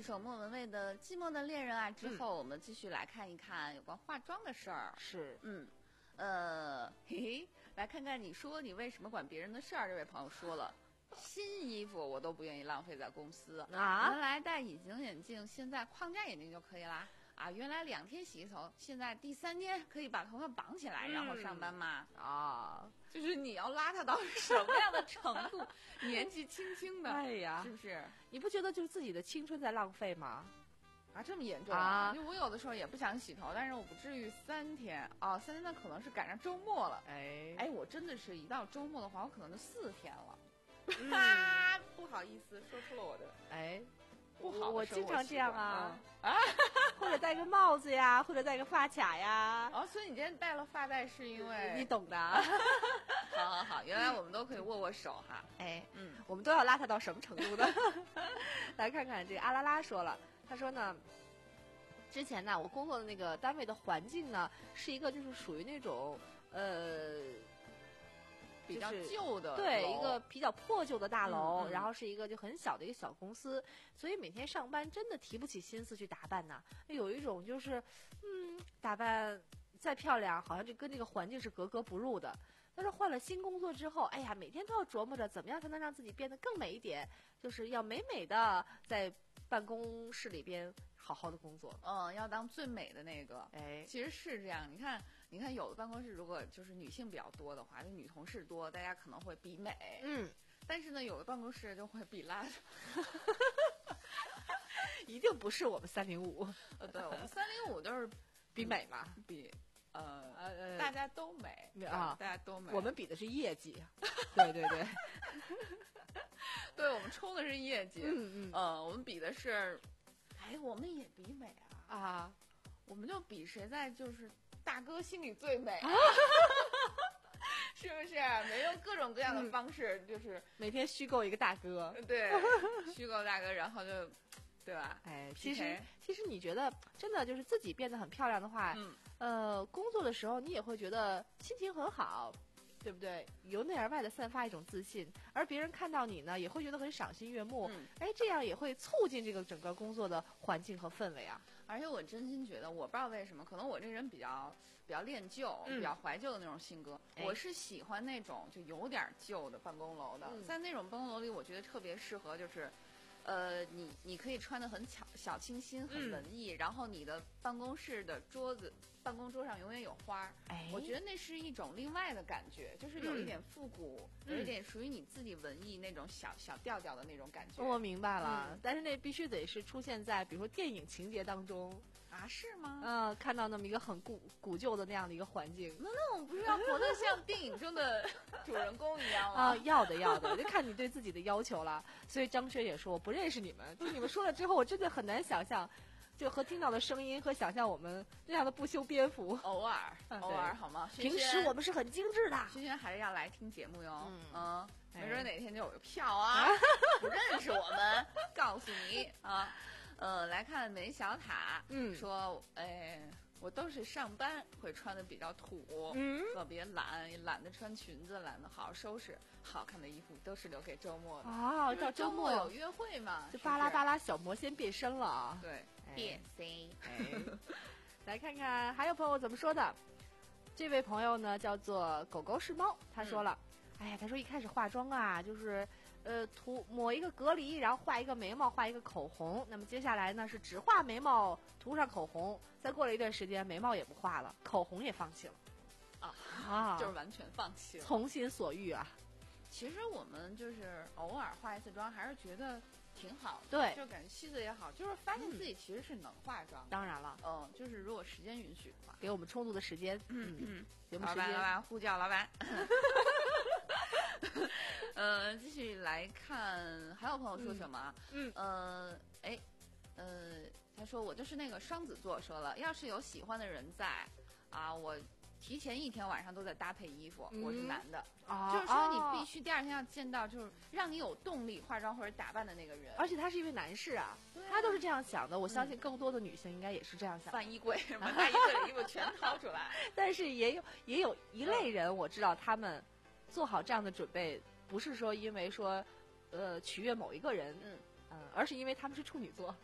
首莫文蔚的《寂寞的恋人》啊，之后我们继续来看一看有关化妆的事儿。 是， 嗯，呃，嘿嘿，来看看你说你为什么管别人的事儿？这位朋友说了。新衣服我都不愿意浪费在公司啊！ 原来戴隐形眼镜，现在框架眼镜就可以啦。啊，原来两天洗一次头，现在第三天可以把头发绑起来，嗯、然后上班吗？ 啊， 就是你要邋遢到什么样的程度？年纪轻轻的， 哎呀， 是不是？ 你不觉得就是自己的青春在浪费吗？ 啊，这么严重啊！就我有的时候也不想洗头，但是我不至于三天啊，三天那可能是赶上周末了。 哎哎，我真的是一到周末的话，我可能就四天了。 嗯、 啊，不好意思，说出了我的哎， 不好的我经常这样啊、 嗯、啊， 或者戴个帽子呀，或者戴个发卡呀。 哦，所以你今天戴了发带是因为你懂的。 好好好，原来我们都可以握握手哈。 哎， 嗯， 我们都要邋遢到什么程度呢？来看看这个阿拉拉说了，他说呢，之前呢，我工作的那个单位的环境呢，是一个就是属于那种呃。 比较旧的， 对，一个比较破旧的大楼， 嗯嗯、 然后是一个就很小的一个小公司，所以每天上班真的提不起心思去打扮呐。有一种就是，嗯，打扮再漂亮，好像就跟这个环境是格格不入的。但是换了新工作之后，哎呀，每天都要琢磨着怎么样才能让自己变得更美一点，就是要美美的在办公室里边好好的工作。 嗯，要当最美的那个。 哎， 其实是这样，你看。你看，有的办公室如果就是女性比较多的话，就女同事多，大家可能会比美。 嗯， 但是呢，有的办公室就会比邋遢。 一定不是我们三零五。 呃，对，我们三零五都是比美嘛， 比呃呃大家都美啊， 大家都美。 我们比的是业绩。对对对， 对，我们冲的是业绩。 嗯嗯， 呃，我们比的是，哎，我们也比美啊啊， 我们就比谁在就是。大哥心里最美、啊，是不是？没用各种各样的方式，嗯、就是每天虚构一个大哥， 对，虚构大哥，然后就，对吧？ 哎，其实其实你觉得真的就是自己变得很漂亮的话， 嗯、 呃，工作的时候你也会觉得心情很好，对不对？由内而外的散发一种自信，而别人看到你呢，也会觉得很赏心悦目。 嗯、 哎，这样也会促进这个整个工作的环境和氛围啊。 而且我真心觉得，我不知道为什么，可能我这人比较比较恋旧、 嗯、 比较怀旧的那种性格。 哎、 我是喜欢那种就有点旧的办公楼的， 嗯、 在那种办公楼里，我觉得特别适合，就是，呃，你你可以穿得很小小清新、很文艺， 嗯、 然后你的办公室的桌子、办公桌上永远有花。 哎， 我觉得那是一种另外的感觉，就是有一点复古， 嗯、 有一点属于你自己文艺那种小小调调的那种感觉。 我明白了， 嗯、 但是那必须得是出现在比如说电影情节当中。 啊，是吗？ 嗯，看到那么一个很古古旧的那样的一个环境， 那那我们不是要活得像电影中的主人公一样吗？ 啊，要的要的，就看你对自己的要求了。所以张轩也说，我不认识你们，听你们说了之后，我真的很难想象，就和听到的声音和想象我们那样的不修边幅。 偶尔，偶尔好吗？ 平时我们是很精致的。 轩轩还是要来听节目哟， 嗯， 嗯没准哪天就有个票啊，不认识我们，告诉你啊。呃，来看梅小塔， 嗯， 说，哎，我都是上班会穿的比较土， 嗯， 特别懒，也懒得穿裙子，懒得好好收拾，好看的衣服都是留给周末的。 哦，到周末有约会嘛， 就巴拉巴拉小魔仙变身了啊！ 对，变身。 哎，来看看还有朋友怎么说的。这位朋友呢叫做狗狗是猫，他说了，嗯、哎呀，他说一开始化妆啊，就是。呃，涂抹一个隔离，然后画一个眉毛，画一个口红。那么接下来呢是只画眉毛，涂上口红。再过了一段时间，眉毛也不画了，口红也放弃了。 啊啊， 就是完全放弃了， 从心所欲啊。 其实我们就是偶尔化一次妆，还是觉得挺好的。 对， 就感觉气色也好，就是发现自己其实是能化妆。 当然了， 嗯，就是如果时间允许的话， 给我们充足的时间。 嗯嗯， 节目时间。 老板，老板，呼叫老板。呃，继续来看，还有朋友说什么？ 嗯， 呃，哎，呃，他说我就是那个双子座，说了，要是有喜欢的人在，啊，我提前一天晚上都在搭配衣服。 嗯、 我是男的， 哦、 就是说你必须第二天要见到，就是让你有动力化妆或者打扮的那个人。 而且他是一位男士啊， 对啊他都是这样想的。我相信更多的女性应该也是这样想的。 翻衣柜，把大衣柜的衣服全掏出来。 但是也有也有一类人，我知道他们做好这样的准备。不是说因为说，呃，取悦某一个人， 嗯， 嗯，而是因为他们是处女座。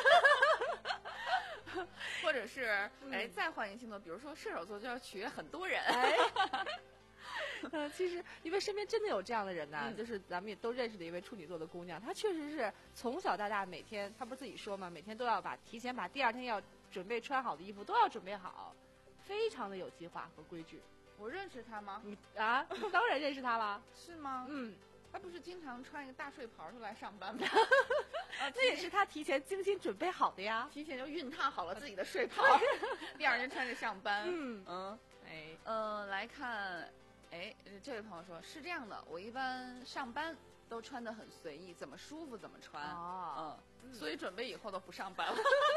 或者是嗯、 哎，再换一个星座，比如说射手座就要取悦很多人。 哎，嗯，其实因为身边真的有这样的人呢、啊嗯，就是咱们也都认识的一位处女座的姑娘，她确实是从小到大每天，她不是自己说嘛，每天都要把提前把第二天要准备穿好的衣服都要准备好，非常的有计划和规矩。 我认识她吗？ 你啊，当然认识她了。 是吗？ 嗯。 他不是经常穿一个大睡袍出来上班吗？ 啊，这也是他提前精心准备好的呀， 提前就熨烫好了自己的睡袍，第二天穿着上班。 嗯嗯， 哎， 呃，来看，哎，这位朋友说是这样的，我一般上班都穿得很随意，怎么舒服怎么穿。 哦， 嗯，所以准备以后都不上班了。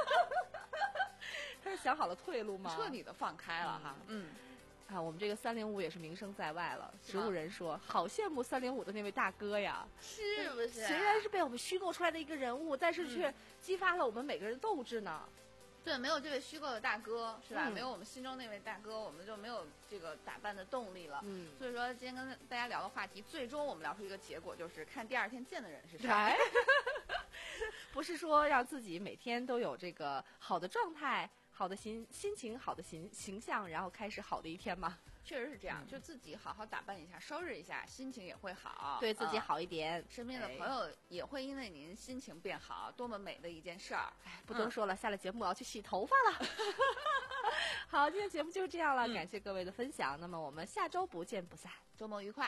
他是想好了退路吗？ 彻底的放开了哈。嗯。 啊，我们这个三零五也是名声在外了。植物人说，好羡慕三零五的那位大哥呀， 是不是？ 虽然是被我们虚构出来的一个人物，但是却激发了我们每个人的斗志呢。 对，没有这位虚构的大哥，是吧？ 嗯、 没有我们心中那位大哥，我们就没有这个打扮的动力了。 嗯， 所以说今天跟大家聊的话题，最终我们聊出一个结果，就是看第二天见的人是谁。 不是说让自己每天都有这个好的状态。好的心心情，好的形形象，然后开始好的一天嘛。 确实是这样，嗯、就自己好好打扮一下，收拾一下，心情也会好， 对自己好一点、 嗯。身边的朋友也会因为您心情变好，多么美的一件事儿！ 哎，不多说了，嗯、下了节目我要去洗头发了。好，今天节目就是这样了、嗯，感谢各位的分享。那么我们下周不见不散， 周末愉快。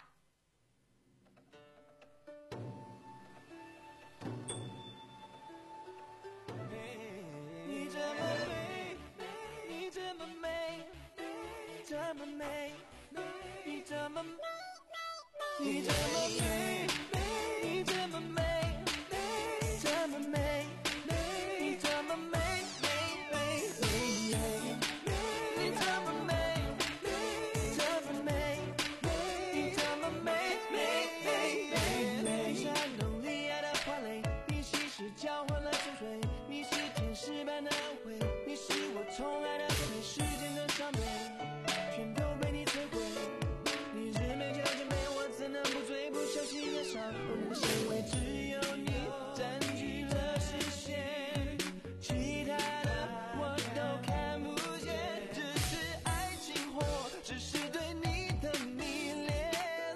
这么美，你这么，你这么美，你这么美，这么美，你这么美，美美美，你这么美，这么美，你这么美，美美美美。山洞里爱的花蕾，你稀释交换了沉睡，你是天使般的恩惠，你是我宠爱的美，时间的伤悲。全都被你摧毁，你是美就真美，我怎能不醉不休息夜上？我们的行为只有你占据了视线，其他的我都看不见，只是爱情或只是对你的迷恋。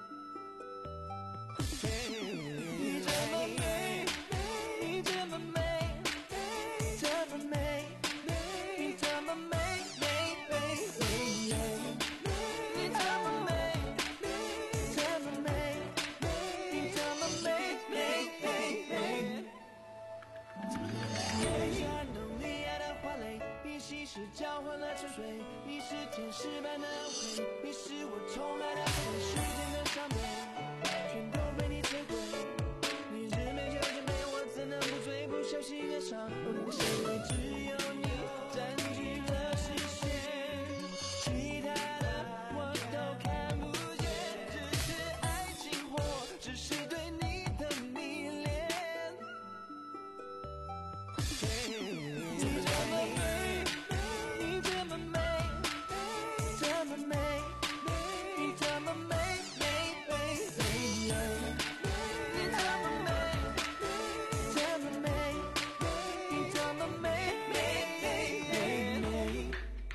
你这么美，你这么美，这么美，你这么美。是交换了沉睡，你是天使般的恩惠，你是我宠爱的美，时间的伤悲，全都被你摧毁。你是美就真美，我怎能不醉不休息夜上？我的行为只有你占据了视线，其他的我都看不见，只是爱情或只是对你的迷恋。你这么美。你这么美，这么美，你这么美，美美美，你这么美，这么美，你这么美，美美美。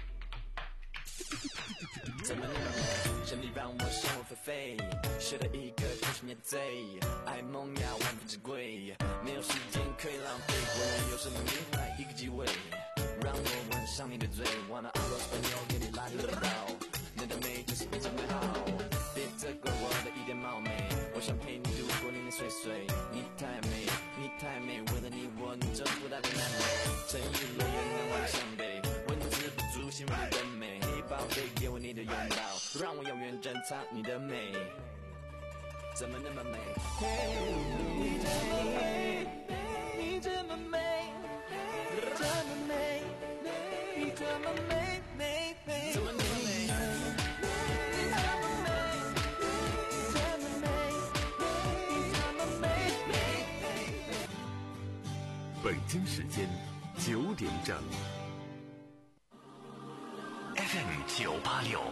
怎么那么美？神力让我生活飞飞，学了一个就是免罪，爱萌芽万分之贵，没有时间可以浪费，我能有什么名牌一个机会。让我吻上你的嘴 ，wanna I roll 朋友给你拉近味道，你的美就是一种美好，别责怪我的一点冒昧，我想陪你度过年年岁岁，你太美，你太美，为了你我能征服大江南北，诚意没有难忘的伤悲，文字不足形容你的美，嘿宝贝，给我你的拥抱，让我永远珍藏你的美，怎么那么美？ 你这么美，你这么美，这么美。你这么美，美美， 怎么那么美？ 你这么美，这么美，你这么美，美美。 北京时间九点整。 F M 九八六。